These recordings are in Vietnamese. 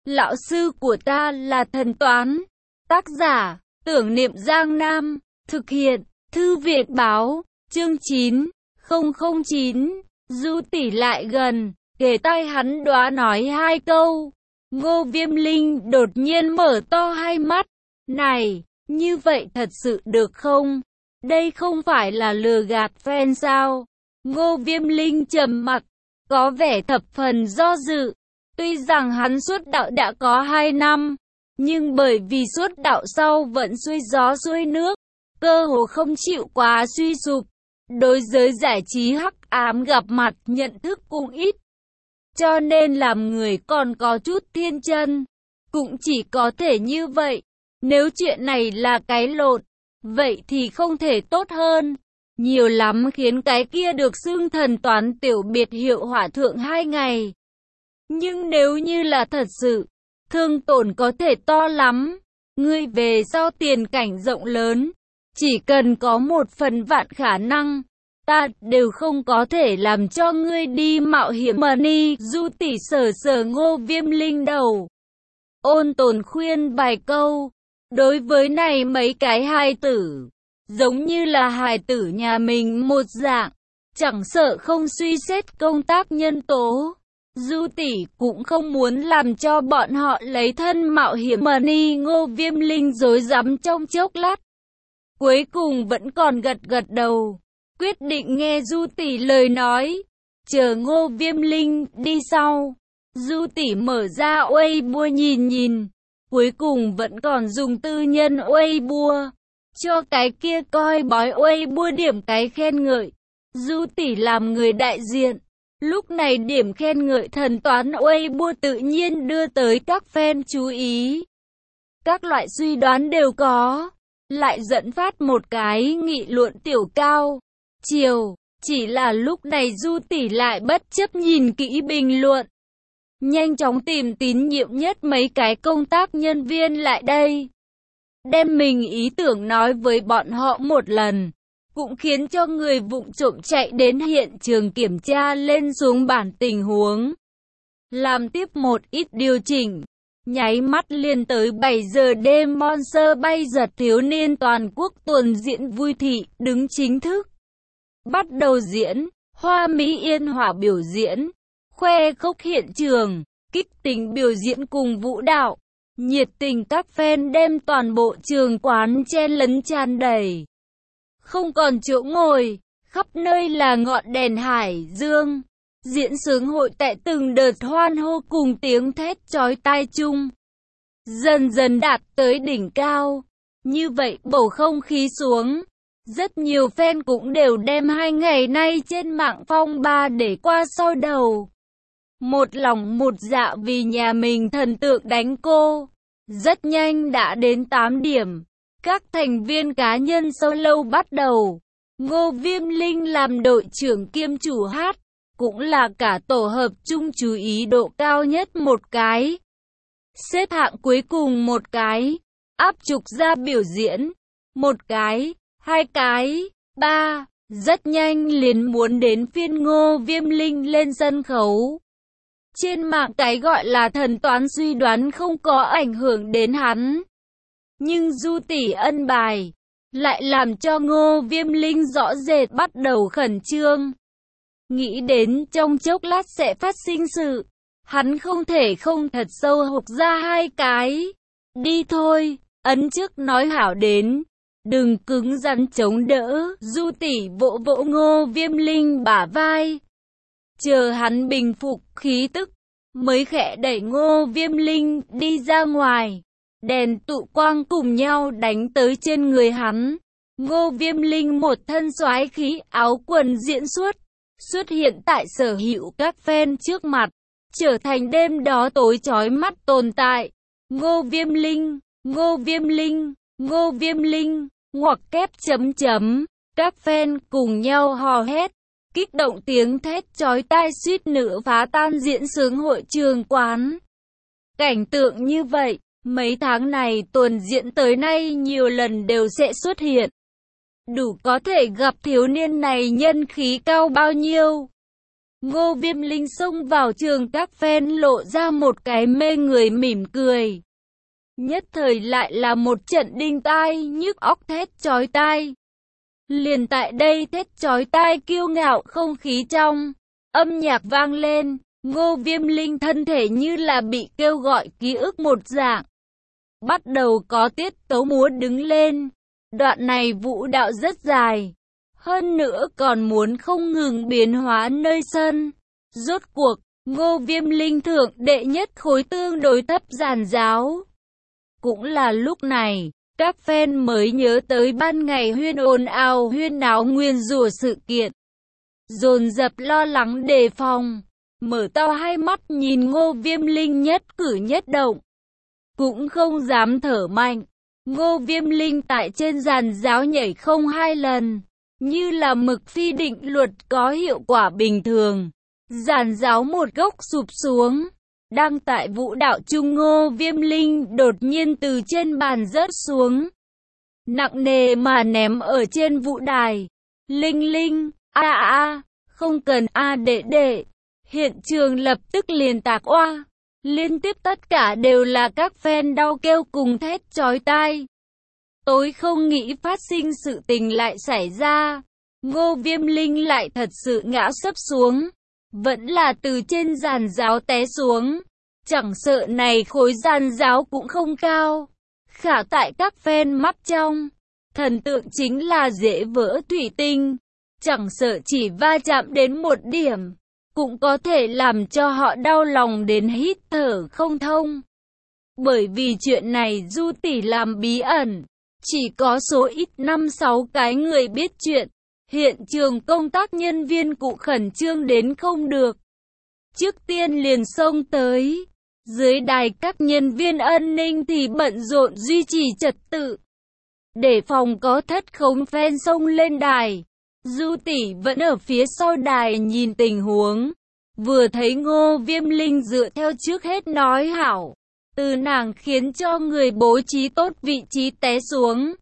Lão sư của ta là thần toán. Tác giả, Tưởng Niệm Giang Nam. Thực hiện, Thư viện báo, chương 9009. Du Tỷ lại gần, kề tai hắn đoá nói hai câu. Ngô Viêm Linh đột nhiên mở to hai mắt. Này, như vậy thật sự được không? Đây không phải là lừa gạt fan sao? Ngô Viêm Linh trầm mặc, có vẻ thập phần do dự. Tuy rằng hắn xuất đạo đã có 2 năm, nhưng bởi vì xuất đạo sau vẫn xuôi gió xuôi nước, cơ hồ không chịu quá suy sụp. Đối giới giải trí hắc ám gặp mặt nhận thức cũng ít, cho nên làm người còn có chút thiên chân. Cũng chỉ có thể như vậy. Nếu chuyện này là cái lộn, vậy thì không thể tốt hơn. Nhiều lắm khiến cái kia được xưng thần toán tiểu biệt hiệu hỏa thượng 2 ngày. Nhưng nếu như là thật sự, thương tổn có thể to lắm. Ngươi về sau tiền cảnh rộng lớn, chỉ cần có 1/1000 khả năng, ta đều không có thể làm cho ngươi đi mạo hiểm mà ni. Du Tỷ sờ sờ Ngô Viêm Linh đầu, ôn tồn khuyên vài câu. Đối với này mấy cái hài tử, giống như là hài tử nhà mình một dạng, chẳng sợ không suy xét công tác nhân tố. Du Tỷ cũng không muốn làm cho bọn họ lấy thân mạo hiểm mà ni. Ngô Viêm Linh rối rắm trong chốc lát, cuối cùng vẫn còn gật gật đầu, quyết định nghe Du Tỷ lời nói. Chờ Ngô Viêm Linh đi sau, Du Tỷ mở ra Weibo nhìn nhìn, cuối cùng vẫn còn dùng tư nhân Weibo cho cái kia coi bói Weibo điểm cái khen ngợi. Du Tỷ làm người đại diện, lúc này điểm khen ngợi thần toán Weibo tự nhiên đưa tới các fan chú ý. Các loại suy đoán đều có, lại dẫn phát một cái nghị luận tiểu cao chiều. Chỉ là lúc này Du Tỷ lại bất chấp nhìn kỹ bình luận, nhanh chóng tìm tín nhiệm nhất mấy cái công tác nhân viên lại đây, đem mình ý tưởng nói với bọn họ một lần, cũng khiến cho người vụng trộm chạy đến hiện trường kiểm tra lên xuống bản tình huống, làm tiếp một ít điều chỉnh. Nháy mắt liền tới 7 giờ đêm, Monster bay giật thiếu niên toàn quốc tuần diễn vui thị đứng chính thức bắt đầu diễn. Hoa Mỹ Yên Hỏa biểu diễn, khoe khốc hiện trường, kích tính biểu diễn cùng vũ đạo. Nhiệt tình các fan đem toàn bộ trường quán chen lấn tràn đầy, không còn chỗ ngồi, khắp nơi là ngọn đèn hải dương. Diễn sướng hội tại từng đợt hoan hô cùng tiếng thét chói tai chung, dần dần đạt tới đỉnh cao. Như vậy bầu không khí xuống, rất nhiều fan cũng đều đem 2 ngày nay trên mạng phong ba để qua sau đầu. Một lòng một dạ vì nhà mình thần tượng đánh cô. Rất nhanh đã đến 8 điểm, các thành viên cá nhân solo bắt đầu. Ngô Viêm Linh làm đội trưởng kiêm chủ hát, cũng là cả tổ hợp chung chú ý độ cao nhất một cái. Xếp hạng cuối cùng một cái, áp trục ra biểu diễn, một cái, 2 cái, 3, rất nhanh liền muốn đến phiên Ngô Viêm Linh lên sân khấu. Trên mạng cái gọi là thần toán suy đoán không có ảnh hưởng đến hắn, nhưng Du Tỷ ân bài lại làm cho Ngô Viêm Linh rõ rệt bắt đầu khẩn trương. Nghĩ đến trong chốc lát sẽ phát sinh sự, hắn không thể không thật sâu hộc ra 2 cái. Đi thôi, ấn trước nói hảo đến, đừng cứng rắn chống đỡ. Du Tỷ vỗ vỗ Ngô Viêm Linh bả vai, chờ hắn bình phục khí tức, mới khẽ đẩy Ngô Viêm Linh đi ra ngoài. Đèn tụ quang cùng nhau đánh tới trên người hắn. Ngô Viêm Linh một thân soái khí áo quần diễn xuất hiện tại sở hữu các fan trước mặt, trở thành đêm đó tối chói mắt tồn tại. Ngô Viêm Linh, Ngô Viêm Linh, Ngô Viêm Linh, ngoặc kép chấm chấm. Các fan cùng nhau hò hét, kích động tiếng thét chói tai suýt nữa phá tan diễn sướng hội trường quán. Cảnh tượng như vậy, mấy tháng này tuần diễn tới nay nhiều lần đều sẽ xuất hiện. Đủ có thể gặp thiếu niên này nhân khí cao bao nhiêu. Ngô Viêm Linh xông vào trường, các fan lộ ra một cái mê người mỉm cười. Nhất thời lại là một trận đinh tai nhức óc thét chói tai. Liền tại đây thét chói tai kiêu ngạo không khí trong, âm nhạc vang lên, Ngô Viêm Linh thân thể như là bị kêu gọi ký ức một dạng. Bắt đầu có tiết tấu múa đứng lên. Đoạn này vũ đạo rất dài. Hơn nữa còn muốn không ngừng biến hóa nơi sân. Rốt cuộc, Ngô Viêm Linh thượng đệ nhất khối tương đối thấp giàn giáo. Cũng là lúc này, các fan mới nhớ tới ban ngày huyên ồn ào huyên náo nguyên rủa sự kiện. Dồn dập lo lắng đề phòng, mở to hai mắt nhìn Ngô Viêm Linh nhất cử nhất động. Cũng không dám thở mạnh. Ngô Viêm Linh tại trên giàn giáo nhảy không 2 lần, như là mực phi định luật có hiệu quả bình thường. Giàn giáo một góc sụp xuống. Đang tại vũ đạo chung, Ngô Viêm Linh đột nhiên từ trên bàn rớt xuống, nặng nề mà ném ở trên vũ đài. Linh Linh, không cần đệ. Hiện trường lập tức liền tạc oa. Liên tiếp tất cả đều là các fan đau kêu cùng thét chói tai. Tối không nghĩ phát sinh sự tình lại xảy ra. Ngô Viêm Linh lại thật sự ngã sấp xuống. Vẫn là từ trên giàn giáo té xuống. Chẳng sợ này khối giàn giáo cũng không cao. Khả tại các fan mắt trong, thần tượng chính là dễ vỡ thủy tinh. Chẳng sợ chỉ va chạm đến một điểm, cũng có thể làm cho họ đau lòng đến hít thở không thông. Bởi vì chuyện này Du tỷ làm bí ẩn, chỉ có số ít 5-6 cái người biết chuyện. Hiện trường công tác nhân viên cụ khẩn trương đến không được. Trước tiên liền xông tới. Dưới đài các nhân viên an ninh thì bận rộn duy trì trật tự. Để phòng có thất khống fan xông lên đài. Du tỷ vẫn ở phía sau đài nhìn tình huống. Vừa thấy Ngô Viêm Linh dựa theo trước hết nói hảo. Từ nàng khiến cho người bố trí tốt vị trí té xuống.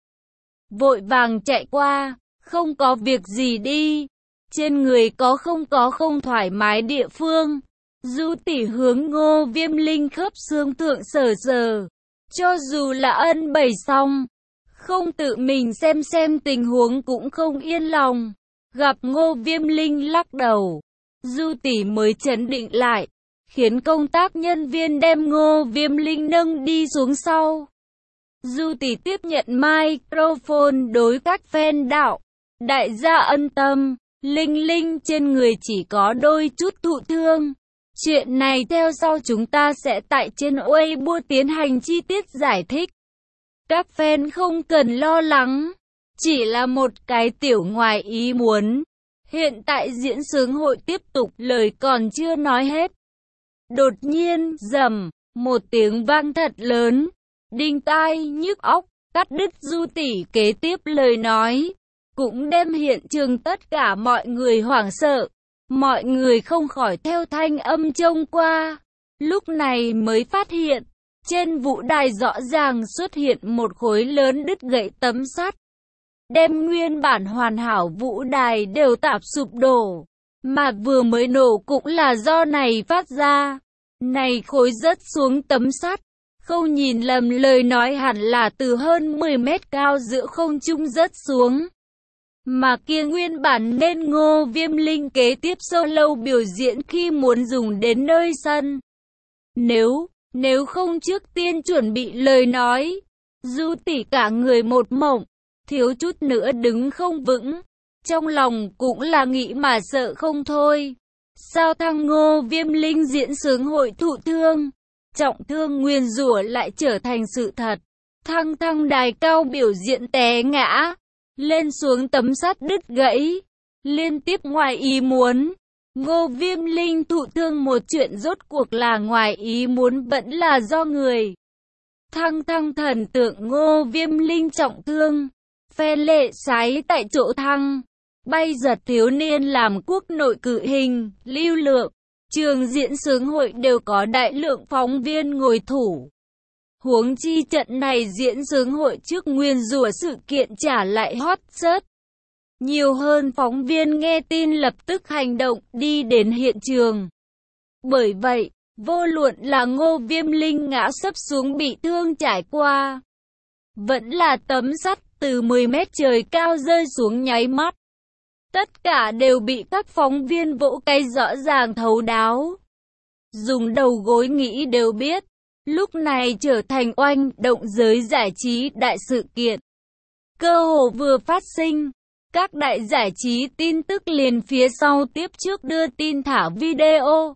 Vội vàng chạy qua, không có việc gì đi. Trên người có không thoải mái địa phương. Du tỷ hướng Ngô Viêm Linh khớp xương thượng sờ sờ. Cho dù là ân bày xong, không tự mình xem tình huống cũng không yên lòng. Gặp Ngô Viêm Linh lắc đầu, Du tỷ mới trấn định lại, khiến công tác nhân viên đem Ngô Viêm Linh nâng đi xuống sau. Du tỷ tiếp nhận microphone đối các fan đạo. Đại gia ân tâm, Linh Linh trên người chỉ có đôi chút thụ thương. Chuyện này theo sau chúng ta sẽ tại trên Weibo tiến hành chi tiết giải thích. Các fan không cần lo lắng, chỉ là một cái tiểu ngoài ý muốn. Hiện tại diễn sướng hội tiếp tục, lời còn chưa nói hết. Đột nhiên, rầm, một tiếng vang thật lớn, đinh tai nhức óc, cắt đứt Du tỷ kế tiếp lời nói, cũng đem hiện trường tất cả mọi người hoảng sợ. Mọi người không khỏi theo thanh âm trông qua, lúc này mới phát hiện, trên vũ đài rõ ràng xuất hiện một khối lớn đứt gãy tấm sắt, đem nguyên bản hoàn hảo vũ đài đều tạp sụp đổ, mà vừa mới nổ cũng là do này phát ra. Này khối rớt xuống tấm sắt, không nhìn lầm lời nói hẳn là từ hơn 10 mét cao giữa không trung rớt xuống. Mà kia nguyên bản nên Ngô Viêm Linh kế tiếp solo biểu diễn khi muốn dùng đến nơi sân. Nếu không trước tiên chuẩn bị lời nói, Du tỷ cả người một mộng, thiếu chút nữa đứng không vững. Trong lòng cũng là nghĩ mà sợ không thôi. Sao thằng Ngô Viêm Linh diễn sướng hội thụ thương, trọng thương nguyên rủa lại trở thành sự thật. Thăng đài cao biểu diễn té ngã, lên xuống tấm sắt đứt gãy, liên tiếp ngoài ý muốn. Ngô Viêm Linh thụ thương một chuyện rốt cuộc là ngoài ý muốn vẫn là do người. Thăng thần tượng Ngô Viêm Linh trọng thương, phe lệ sái tại chỗ thăng, bay giật thiếu niên làm quốc nội cự hình, lưu lượng. Trường diễn sướng hội đều có đại lượng phóng viên ngồi thủ. Huống chi trận này diễn sướng hội trước nguyên rủa sự kiện trả lại hot search. Nhiều hơn phóng viên nghe tin lập tức hành động đi đến hiện trường. Bởi vậy, vô luận là Ngô Viêm Linh ngã sấp xuống bị thương trải qua, vẫn là tấm sắt từ 10 mét trời cao rơi xuống nháy mắt, tất cả đều bị các phóng viên vỗ cái rõ ràng thấu đáo. Dùng đầu gối nghĩ đều biết, lúc này trở thành oanh động giới giải trí đại sự kiện. Cơ hồ vừa phát sinh, các đại giải trí tin tức liền phía sau tiếp trước đưa tin thả video.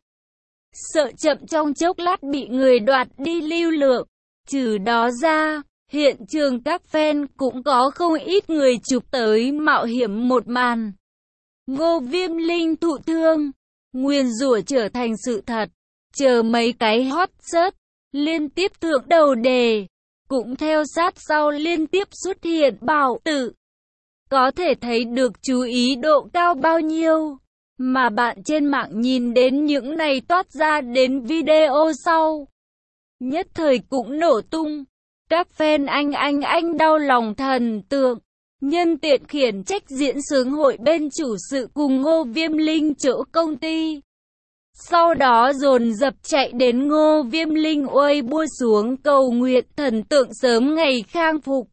Sợ chậm trong chốc lát bị người đoạt đi lưu lượng. Trừ đó ra, hiện trường các fan cũng có không ít người chụp tới mạo hiểm một màn. Ngô Viêm Linh thụ thương, nguyền rủa trở thành sự thật. Chờ mấy cái hot search liên tiếp thượng đầu đề, cũng theo sát sau liên tiếp xuất hiện bảo tử. Có thể thấy được chú ý độ cao bao nhiêu. Mà bạn trên mạng nhìn đến những này toát ra đến video sau, nhất thời cũng nổ tung. Các fan anh đau lòng thần tượng, nhân tiện khiển trách diễn xướng hội bên chủ sự cùng Ngô Viêm Linh chỗ công ty. Sau đó dồn dập chạy đến Ngô Viêm Linh Weibo xuống cầu nguyện thần tượng sớm ngày khang phục.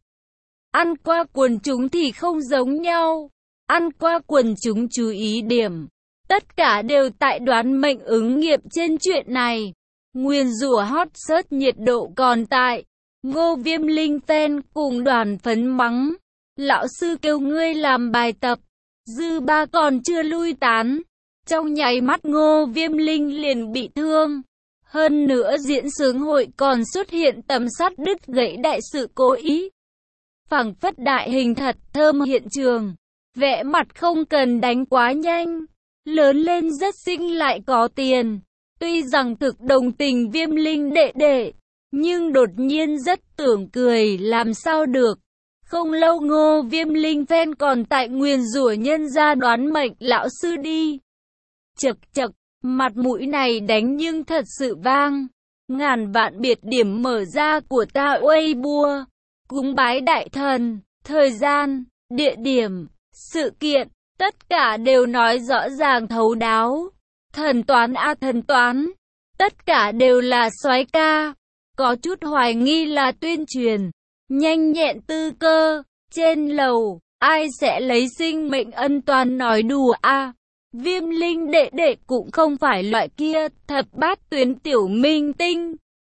Ăn qua quần chúng thì không giống nhau. Ăn qua quần chúng chú ý điểm. Tất cả đều tại đoán mệnh ứng nghiệm trên chuyện này. Nguyền rủa hot search nhiệt độ còn tại. Ngô Viêm Linh fan cùng đoàn phấn mắng. Lão sư kêu ngươi làm bài tập. Dư ba còn chưa lui tán. Trong nháy mắt Ngô Viêm Linh liền bị thương. Hơn nữa diễn xướng hội còn xuất hiện tấm sắt đứt gãy đại sự cố ý. Phảng phất đại hình thật thơm hiện trường. Vẽ mặt không cần đánh quá nhanh. Lớn lên rất xinh lại có tiền. Tuy rằng thực đồng tình Viêm Linh đệ đệ, nhưng đột nhiên rất tưởng cười làm sao được. Không lâu Ngô Viêm Linh fan còn tại nguyền rủa nhân gia đoán mệnh lão sư đi. Chậc chậc, mặt mũi này đánh nhưng thật sự vang. Ngàn vạn biệt điểm mở ra của ta Weibo. Cúng bái đại thần, thời gian, địa điểm, sự kiện, tất cả đều nói rõ ràng thấu đáo. Thần toán a thần toán, tất cả đều là soái ca. Có chút hoài nghi là tuyên truyền, nhanh nhẹn tư cơ. Trên lầu, ai sẽ lấy sinh mệnh ân toàn nói đùa a? Viêm Linh đệ đệ cũng không phải loại kia thập bát tuyến tiểu minh tinh.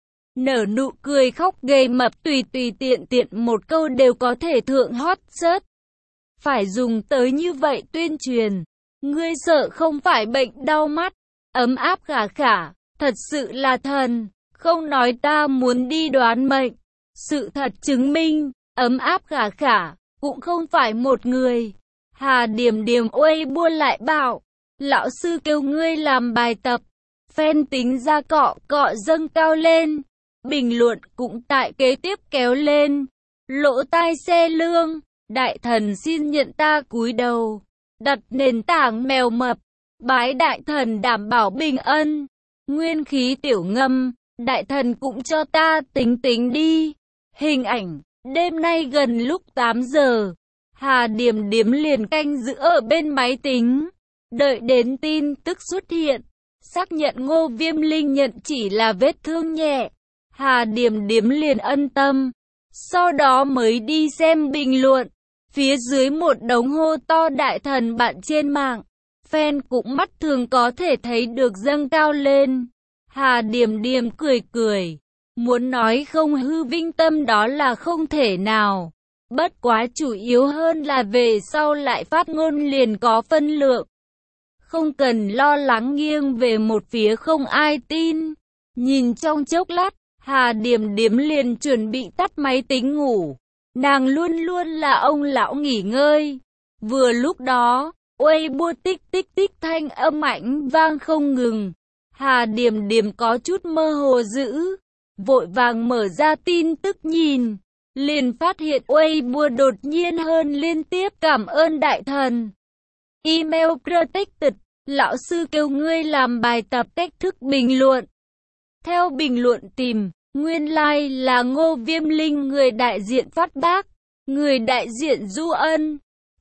Nở nụ cười khóc gầy mập tùy tiện một câu đều có thể thượng hot search. Phải dùng tới như vậy tuyên truyền. Ngươi sợ không phải bệnh đau mắt, ấm áp khả khả, thật sự là thần. Không nói ta muốn đi đoán mệnh. Sự thật chứng minh, ấm áp khả khả, cũng không phải một người. Hà Điểm Điểm Weibo lại bảo, lão sư kêu ngươi làm bài tập. Fan tính ra cọ dâng cao lên. Bình luận cũng tại kế tiếp kéo lên. Lỗ tai xe lương, đại thần xin nhận ta cúi đầu. Đặt nền tảng mèo mập, bái đại thần đảm bảo bình ân. Nguyên khí tiểu ngâm, đại thần cũng cho ta tính đi. Hình ảnh, đêm nay gần lúc 8 giờ. Hà Điểm Điểm liền canh giữ ở bên máy tính. Đợi đến tin tức xuất hiện, xác nhận Ngô Viêm Linh nhận chỉ là vết thương nhẹ. Hà Điểm Điểm liền ân tâm. Sau đó mới đi xem bình luận. Phía dưới một đống hô to đại thần bạn trên mạng. Fan cũng mắt thường có thể thấy được dâng cao lên. Hà Điểm Điểm cười. Muốn nói không hư vinh tâm đó là không thể nào. Bất quá chủ yếu hơn là về sau lại phát ngôn liền có phân lượng. Không cần lo lắng nghiêng về một phía không ai tin. Nhìn trong chốc lát, Hà Điểm Điểm liền chuẩn bị tắt máy tính ngủ. Nàng luôn là ông lão nghỉ ngơi. Vừa lúc đó, Weibo tích thanh âm ảnh vang không ngừng. Hà Điểm Điểm có chút mơ hồ dữ. Vội vàng mở ra tin tức nhìn. Liền phát hiện Weibo đột nhiên hơn liên tiếp cảm ơn đại thần. Email protected. Lão sư kêu ngươi làm bài tập cách thức bình luận. Theo bình luận tìm, nguyên lai là Ngô Viêm Linh người đại diện phát bác, người đại diện Du Ân.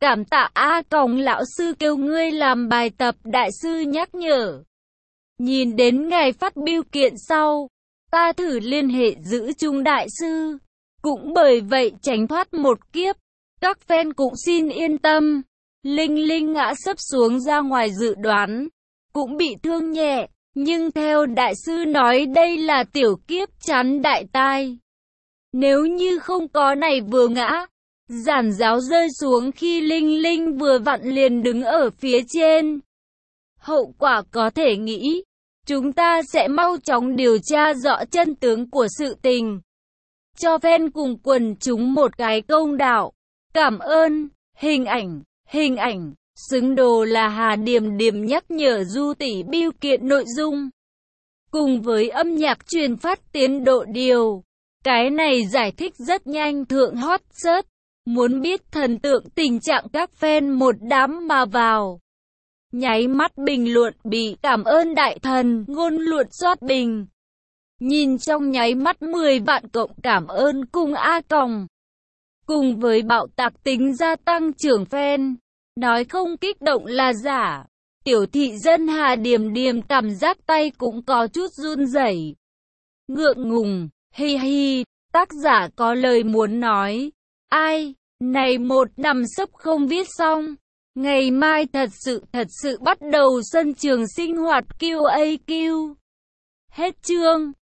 Cảm tạ A Còng lão sư kêu ngươi làm bài tập, đại sư nhắc nhở. Nhìn đến ngày phát bưu kiện sau, ta thử liên hệ giữ chung đại sư. Cũng bởi vậy tránh thoát một kiếp. Các fan cũng xin yên tâm. Linh Linh ngã sấp xuống ra ngoài dự đoán. Cũng bị thương nhẹ. Nhưng theo đại sư nói đây là tiểu kiếp chắn đại tai. Nếu như không có này vừa ngã, giản giáo rơi xuống khi Linh Linh vừa vặn liền đứng ở phía trên. Hậu quả có thể nghĩ. Chúng ta sẽ mau chóng điều tra rõ chân tướng của sự tình. Cho fan cùng quần chúng một cái công đạo. Cảm ơn. Hình ảnh. Xứng đồ là Hà Điềm Điềm nhắc nhở Du tỷ bưu kiện nội dung. Cùng với âm nhạc truyền phát tiến độ điều. Cái này giải thích rất nhanh thượng hot search. Muốn biết thần tượng tình trạng các fan một đám mà vào. Nháy mắt bình luận bị cảm ơn đại thần ngôn luận soát bình. Nhìn trong nháy mắt 10 vạn cộng cảm ơn cùng A Còng. Cùng với bạo tạc tính gia tăng trưởng fan. Nói không kích động là giả. Tiểu thị dân Hà Điềm Điềm cảm giác tay cũng có chút run rẩy. Ngượng ngùng, hi hi, tác giả có lời muốn nói. Ai, này một năm sắp không viết xong. Ngày mai thật sự bắt đầu sân trường sinh hoạt QAQ. Hết chương.